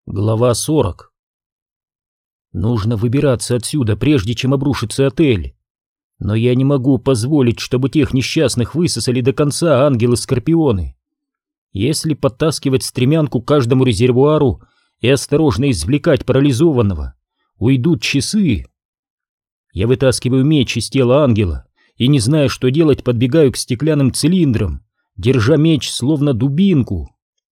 Глава 40. Нужно выбираться отсюда, прежде чем обрушится отель. Но я не могу позволить, чтобы тех несчастных высосали до конца ангелы-скорпионы. Если подтаскивать стремянку к каждому резервуару и осторожно извлекать парализованного, уйдут часы. Я вытаскиваю меч из тела ангела и, не зная, что делать, подбегаю к стеклянным цилиндрам, держа меч словно дубинку.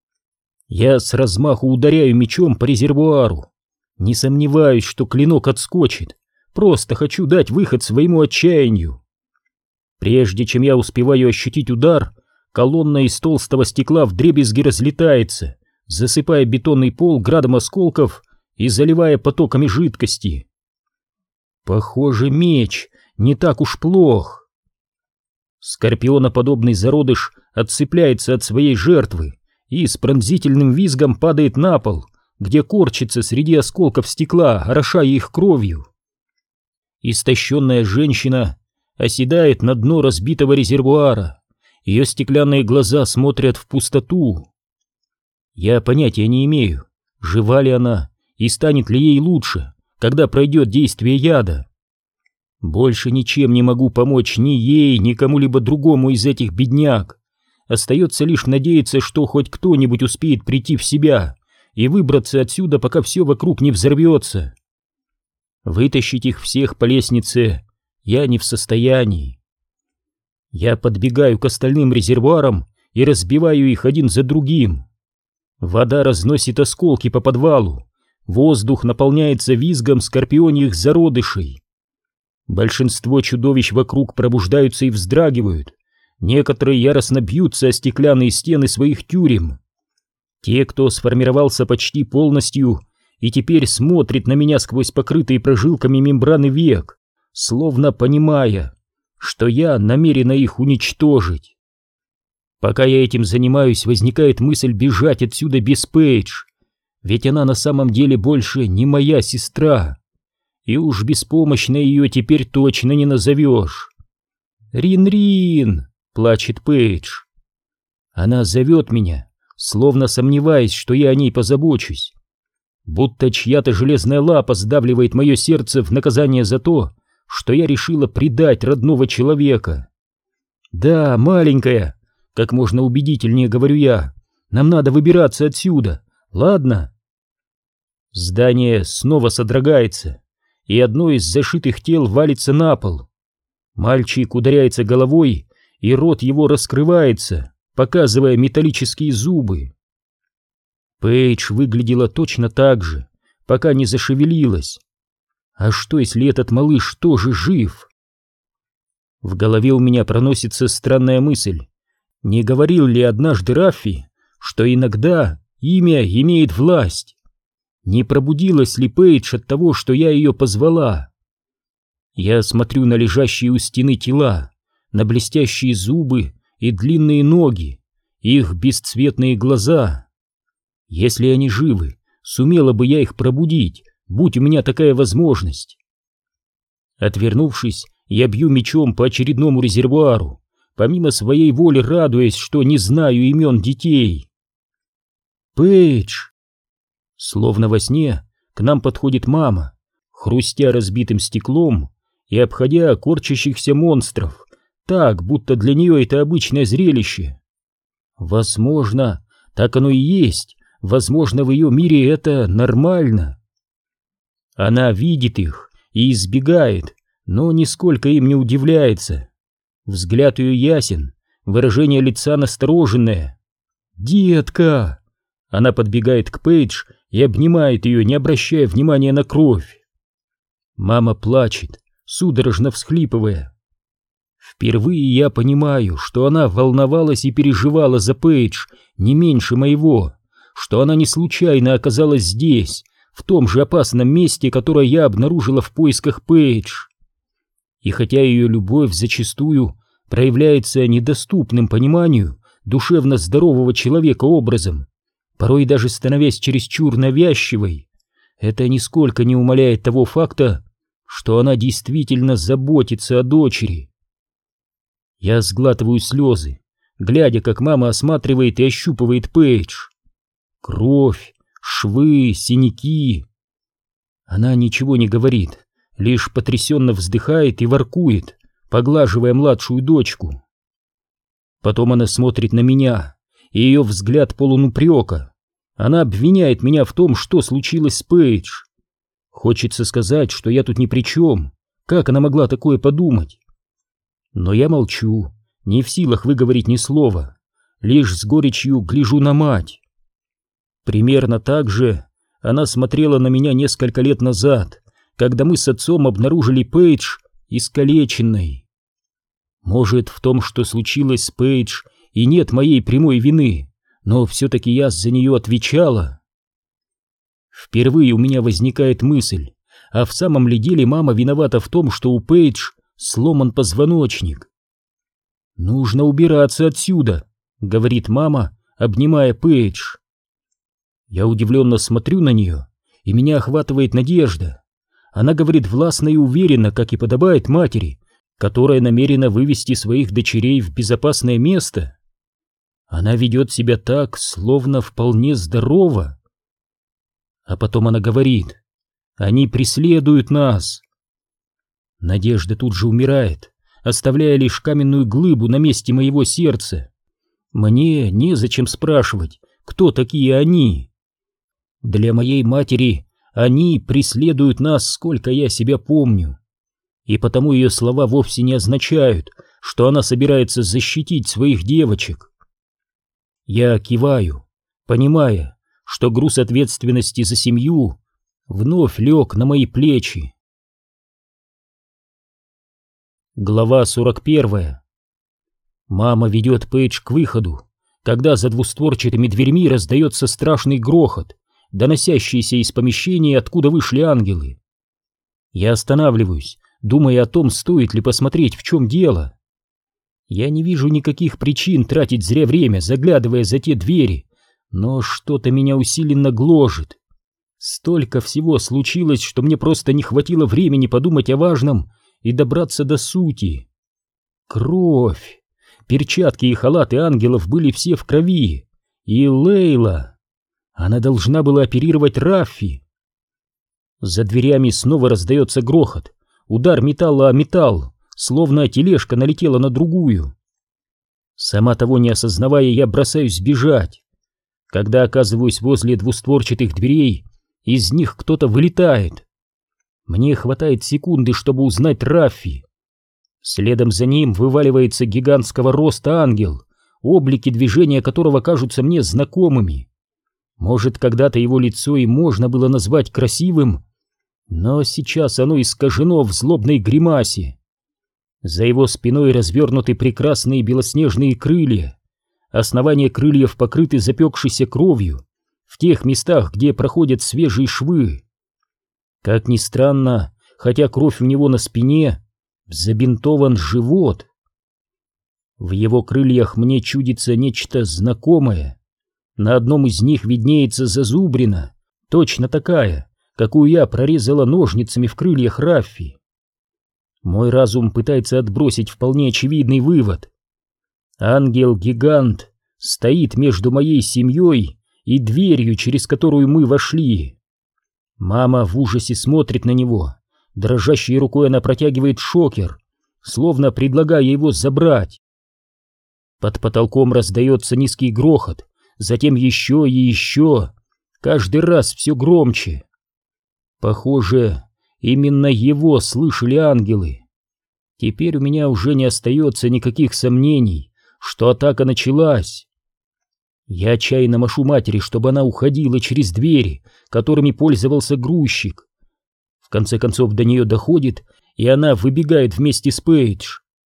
Я с размаху ударяю мечом по резервуару. Не сомневаюсь, что клинок отскочит. Просто хочу дать выход своему отчаянию. Прежде чем я успеваю ощутить удар, колонна из толстого стекла вдребезги разлетается, засыпая бетонный пол градом осколков и заливая потоками жидкости. Похоже, меч не так уж плох. Скорпионоподобный зародыш отцепляется от своей жертвы и с пронзительным визгом падает на пол, где корчится среди осколков стекла, орошая их кровью. Истощенная женщина оседает на дно разбитого резервуара, ее стеклянные глаза смотрят в пустоту. Я понятия не имею, жива ли она и станет ли ей лучше, когда пройдет действие яда. Больше ничем не могу помочь ни ей, ни кому-либо другому из этих бедняк. Остается лишь надеяться, что хоть кто-нибудь успеет прийти в себя и выбраться отсюда, пока все вокруг не взорвется. Вытащить их всех по лестнице я не в состоянии. Я подбегаю к остальным резервуарам и разбиваю их один за другим. Вода разносит осколки по подвалу, воздух наполняется визгом скорпионьих зародышей. Большинство чудовищ вокруг пробуждаются и вздрагивают. Некоторые яростно бьются о стеклянные стены своих тюрем. Те, кто сформировался почти полностью и теперь смотрит на меня сквозь покрытые прожилками мембраны век, словно понимая, что я намерена их уничтожить. Пока я этим занимаюсь, возникает мысль бежать отсюда без Пейдж, ведь она на самом деле больше не моя сестра, и уж беспомощной ее теперь точно не назовешь. «Рин-Рин!» — плачет Пейдж. Она зовет меня, словно сомневаясь, что я о ней позабочусь. Будто чья-то железная лапа сдавливает мое сердце в наказание за то, что я решила предать родного человека. «Да, маленькая», — как можно убедительнее говорю я, — «нам надо выбираться отсюда, ладно?» Здание снова содрогается, и одно из зашитых тел валится на пол. Мальчик ударяется головой, и рот его раскрывается, показывая металлические зубы. Пейдж выглядела точно так же, пока не зашевелилась. А что, если этот малыш тоже жив? В голове у меня проносится странная мысль. Не говорил ли однажды Раффи, что иногда имя имеет власть? Не пробудилась ли Пейдж от того, что я ее позвала? Я смотрю на лежащие у стены тела, на блестящие зубы и длинные ноги, их бесцветные глаза. Если они живы, сумела бы я их пробудить, будь у меня такая возможность. Отвернувшись, я бью мечом по очередному резервуару, помимо своей воли радуясь, что не знаю имен детей. «Пейдж!» Словно во сне к нам подходит мама, хрустя разбитым стеклом и обходя корчащихся монстров, так, будто для нее это обычное зрелище. Возможно, так оно и есть, возможно, в ее мире это нормально. Она видит их и избегает, но нисколько им не удивляется. Взгляд ее ясен, выражение лица настороженное. «Детка!» Она подбегает к Пейдж и обнимает ее, не обращая внимания на кровь. Мама плачет, судорожно всхлипывая. Впервые я понимаю, что она волновалась и переживала за Пейдж не меньше моего, что она не случайно оказалась здесь, в том же опасном месте, которое я обнаружила в поисках Пейдж. И хотя ее любовь зачастую проявляется недоступным пониманию душевно здорового человека образом, порой даже становясь чересчур навязчивой, это нисколько не умаляет того факта, что она действительно заботится о дочери. Я сглатываю слезы, глядя, как мама осматривает и ощупывает Пейдж. Кровь, швы, синяки. Она ничего не говорит, лишь потрясенно вздыхает и воркует, поглаживая младшую дочку. Потом она смотрит на меня, и ее взгляд полон упрека. Она обвиняет меня в том, что случилось с Пейдж. Хочется сказать, что я тут ни при чем. Как она могла такое подумать? Но я молчу, не в силах выговорить ни слова, лишь с горечью гляжу на мать. Примерно так же она смотрела на меня несколько лет назад, когда мы с отцом обнаружили Пейдж искалеченной. Может, в том, что случилось с Пейдж, и нет моей прямой вины, но все-таки я за нее отвечала. Впервые у меня возникает мысль, а в самом ли деле мама виновата в том, что у Пейдж сломан позвоночник? «Нужно убираться отсюда», — говорит мама, обнимая Пейдж. Я удивленно смотрю на нее, и меня охватывает надежда. Она говорит властно и уверенно, как и подобает матери, которая намерена вывести своих дочерей в безопасное место. Она ведет себя так, словно вполне здорова. А потом она говорит: «Они преследуют нас». Надежда тут же умирает, оставляя лишь каменную глыбу на месте моего сердца. Мне незачем спрашивать, кто такие они. Для моей матери они преследуют нас, сколько я себя помню. И потому ее слова вовсе не означают, что она собирается защитить своих девочек. Я киваю, понимая, что груз ответственности за семью вновь лег на мои плечи. Глава 41. Мама ведет Пейдж к выходу, когда за двустворчатыми дверьми раздается страшный грохот, доносящийся из помещения, откуда вышли ангелы. Я останавливаюсь, думая о том, стоит ли посмотреть, в чем дело. Я не вижу никаких причин тратить зря время, заглядывая за те двери, но что-то меня усиленно гложет. Столько всего случилось, что мне просто не хватило времени подумать о важном и добраться до сути. Кровь. Перчатки и халаты ангелов были все в крови. И Лейла. Она должна была оперировать Раффи. За дверями снова раздается грохот. Удар металла о металл, словно тележка налетела на другую. Сама того не осознавая, я бросаюсь бежать. Когда оказываюсь возле двустворчатых дверей, из них кто-то вылетает. Мне хватает секунды, чтобы узнать Раффи. Следом за ним вываливается гигантского роста ангел, облики движения которого кажутся мне знакомыми. Может, когда-то его лицо и можно было назвать красивым, но сейчас оно искажено в злобной гримасе. За его спиной развернуты прекрасные белоснежные крылья. Основания крыльев покрыты запекшейся кровью в тех местах, где проходят свежие швы. Как ни странно, хотя кровь у него на спине, забинтован живот. В его крыльях мне чудится нечто знакомое. На одном из них виднеется зазубрина, точно такая, какую я прорезала ножницами в крыльях Раффи. Мой разум пытается отбросить вполне очевидный вывод. Ангел-гигант стоит между моей семьей и дверью, через которую мы вошли. Мама в ужасе смотрит на него. Дрожащей рукой она протягивает шокер, словно предлагая его забрать. Под потолком раздается низкий грохот, затем еще и еще, каждый раз все громче. Похоже, именно его слышали ангелы. Теперь у меня уже не остается никаких сомнений, что атака началась. Я отчаянно машу матери, чтобы она уходила через двери, которыми пользовался грузчик. В конце концов до нее доходит, и она выбегает вместе с Пейдж.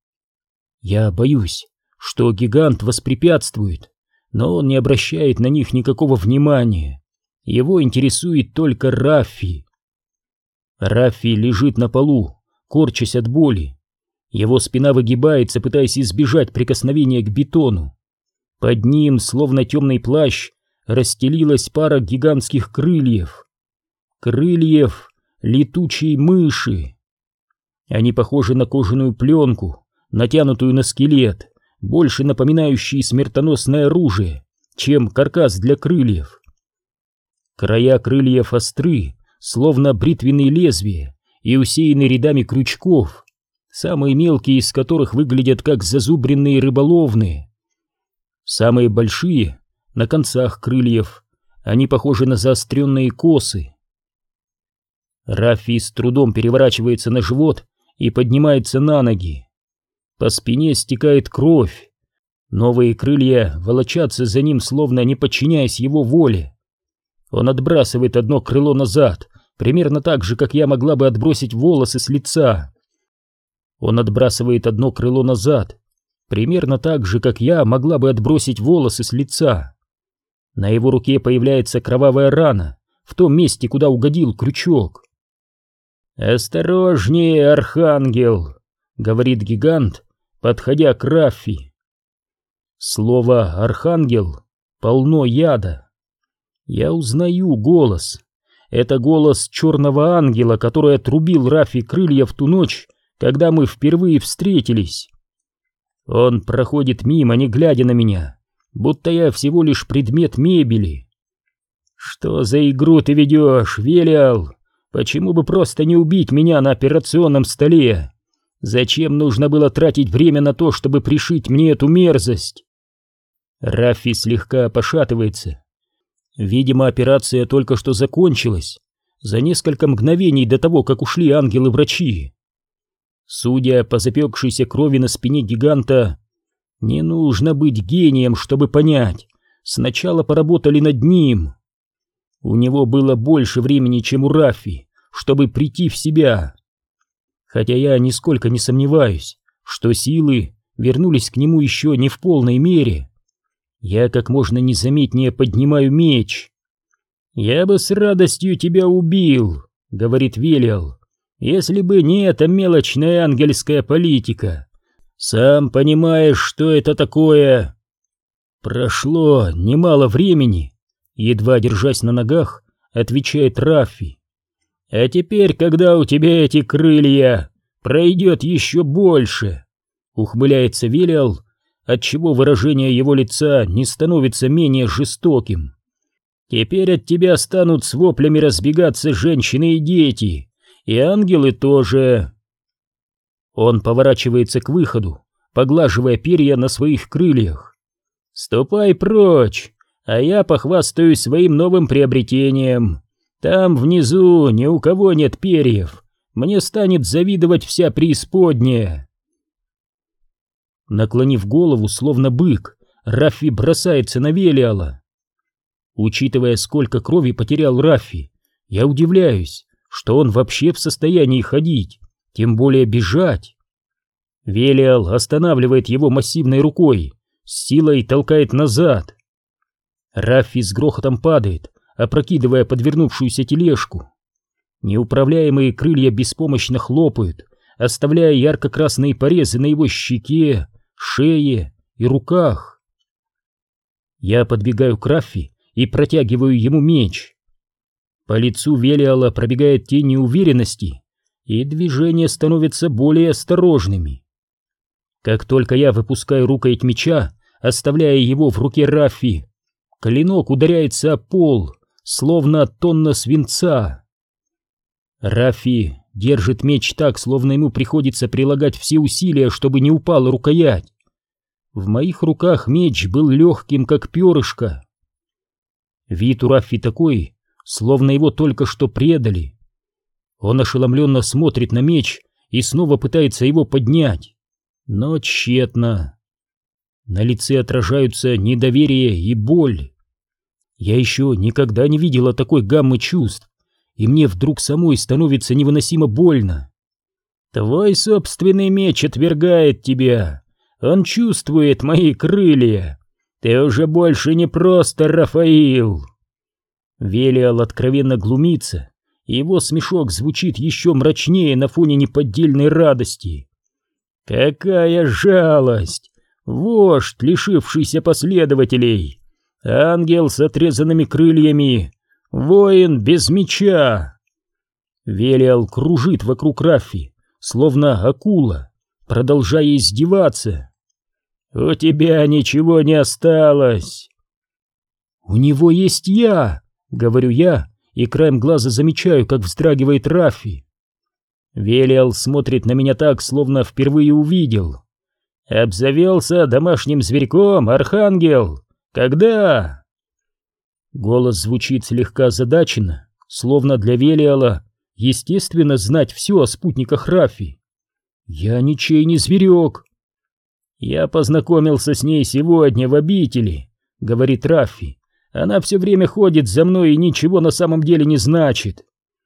Я боюсь, что гигант воспрепятствует, но он не обращает на них никакого внимания. Его интересует только Раффи. Раффи лежит на полу, корчась от боли. Его спина выгибается, пытаясь избежать прикосновения к бетону. Под ним, словно темный плащ, расстелилась пара гигантских крыльев. Крыльев летучей мыши. Они похожи на кожаную пленку, натянутую на скелет, больше напоминающий смертоносное оружие, чем каркас для крыльев. Края крыльев остры, словно бритвенные лезвия, и усеяны рядами крючков, самые мелкие из которых выглядят как зазубренные рыболовные. Самые большие на концах крыльев, они похожи на заостренные косы. Раффи с трудом переворачивается на живот и поднимается на ноги. По спине стекает кровь. Новые крылья волочатся за ним, словно не подчиняясь его воле. Он отбрасывает одно крыло назад, примерно так же, как я могла бы отбросить волосы с лица. Он отбрасывает одно крыло назад, примерно так же, как я могла бы отбросить волосы с лица. На его руке появляется кровавая рана в том месте, куда угодил крючок. «Осторожнее, Архангел!» — говорит гигант, подходя к Раффи. Слово «архангел» полно яда. Я узнаю голос. Это голос черного ангела, который отрубил Раффи крылья в ту ночь, когда мы впервые встретились. Он проходит мимо, не глядя на меня, будто я всего лишь предмет мебели. «Что за игру ты ведешь, Велиал? Почему бы просто не убить меня на операционном столе? Зачем нужно было тратить время на то, чтобы пришить мне эту мерзость?» Раффи слегка пошатывается. Видимо, операция только что закончилась, за несколько мгновений до того, как ушли ангелы-врачи. Судя по запекшейся крови на спине гиганта, не нужно быть гением, чтобы понять, сначала поработали над ним. У него было больше времени, чем у Раффи, чтобы прийти в себя. Хотя я нисколько не сомневаюсь, что силы вернулись к нему еще не в полной мере. Я как можно незаметнее поднимаю меч. «Я бы с радостью тебя убил», — говорит Велиал, «если бы не эта мелочная ангельская политика. Сам понимаешь, что это такое». Прошло немало времени, едва держась на ногах, отвечает Раффи. «А теперь, когда у тебя эти крылья, пройдет еще больше», — ухмыляется Велиал, отчего выражение его лица не становится менее жестоким. «Теперь от тебя станут с воплями разбегаться женщины и дети, и ангелы тоже». Он поворачивается к выходу, поглаживая перья на своих крыльях. «Ступай прочь, а я похвастаюсь своим новым приобретением. Там внизу ни у кого нет перьев, мне станет завидовать вся преисподняя». Наклонив голову, словно бык, Раффи бросается на Велиала. Учитывая, сколько крови потерял Раффи, я удивляюсь, что он вообще в состоянии ходить, тем более бежать. Велиал останавливает его массивной рукой, с силой толкает назад. Раффи с грохотом падает, опрокидывая подвернувшуюся тележку. Неуправляемые крылья беспомощно хлопают, оставляя ярко-красные порезы на его щеке, шее и руках. Я подбегаю к Раффи и протягиваю ему меч. По лицу Велиала пробегает тень неуверенности, и движения становятся более осторожными. Как только я выпускаю рукоять меча, оставляя его в руке Раффи, клинок ударяется о пол, словно тонна свинца. Раффи держит меч так, словно ему приходится прилагать все усилия, чтобы не упала рукоять. В моих руках меч был легким, как перышко. Вид у Раффи такой, словно его только что предали. Он ошеломленно смотрит на меч и снова пытается его поднять, но тщетно. На лице отражаются недоверие и боль. Я еще никогда не видела такой гаммы чувств, и мне вдруг самой становится невыносимо больно. «Твой собственный меч отвергает тебя. Он чувствует мои крылья. Ты уже больше не просто Рафаил». Велиал откровенно глумится, и его смешок звучит еще мрачнее на фоне неподдельной радости. «Какая жалость! Вождь, лишившийся последователей! Ангел с отрезанными крыльями! Воин без меча!» Велиал кружит вокруг Раффи, словно акула, продолжая издеваться. «У тебя ничего не осталось!» «У него есть я!» — говорю я, и краем глаза замечаю, как вздрагивает Раффи. Велиал смотрит на меня так, словно впервые увидел. «Обзавелся домашним зверьком, Архангел? Когда?» Голос звучит слегка озадаченно, словно для Велиала естественно знать все о спутниках Раффи. «Я ничей не зверек». «Я познакомился с ней сегодня в обители», — говорит Раффи. «Она все время ходит за мной и ничего на самом деле не значит».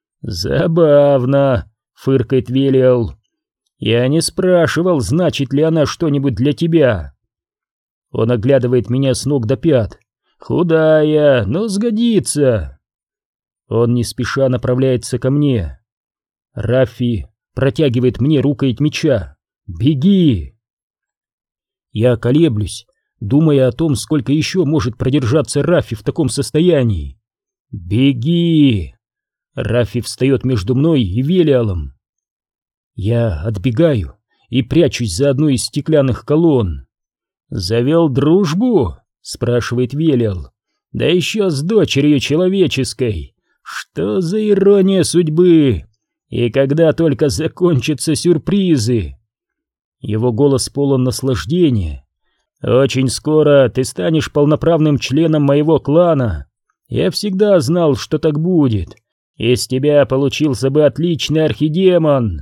«Забавно», — фыркает Велиал. «Я не спрашивал, значит ли она что-нибудь для тебя». Он оглядывает меня с ног до пят. «Худая, но сгодится». Он не спеша направляется ко мне. Раффи протягивает мне рукоять меча. «Беги!» Я колеблюсь, думая о том, сколько еще может продержаться Раффи в таком состоянии. «Беги!» Раффи встает между мной и Велиалом. Я отбегаю и прячусь за одной из стеклянных колонн. «Завел дружбу?» — спрашивает Велиал. «Да еще с дочерью человеческой! Что за ирония судьбы! И когда только закончатся сюрпризы!» Его голос полон наслаждения. «Очень скоро ты станешь полноправным членом моего клана. Я всегда знал, что так будет. Из тебя получился бы отличный архидемон!»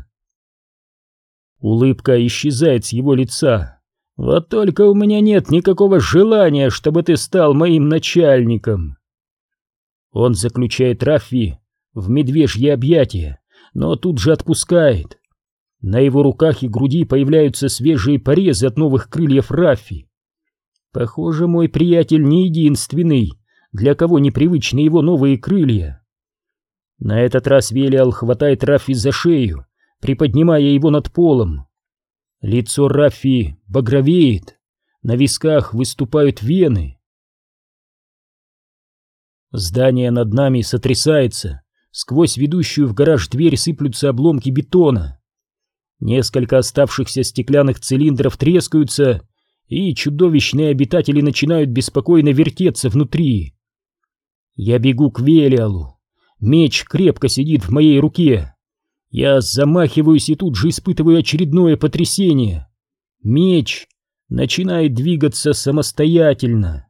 Улыбка исчезает с его лица. «Вот только у меня нет никакого желания, чтобы ты стал моим начальником!» Он заключает Раффи в медвежье объятие, но тут же отпускает. На его руках и груди появляются свежие порезы от новых крыльев Раффи. Похоже, мой приятель не единственный, для кого непривычны его новые крылья. На этот раз Велиал хватает Раффи за шею, приподнимая его над полом. Лицо Раффи багровеет, на висках выступают вены. Здание над нами сотрясается, сквозь ведущую в гараж дверь сыплются обломки бетона. Несколько оставшихся стеклянных цилиндров трескаются, и чудовищные обитатели начинают беспокойно вертеться внутри. Я бегу к Велиалу. Меч крепко сидит в моей руке. Я замахиваюсь и тут же испытываю очередное потрясение. Меч начинает двигаться самостоятельно.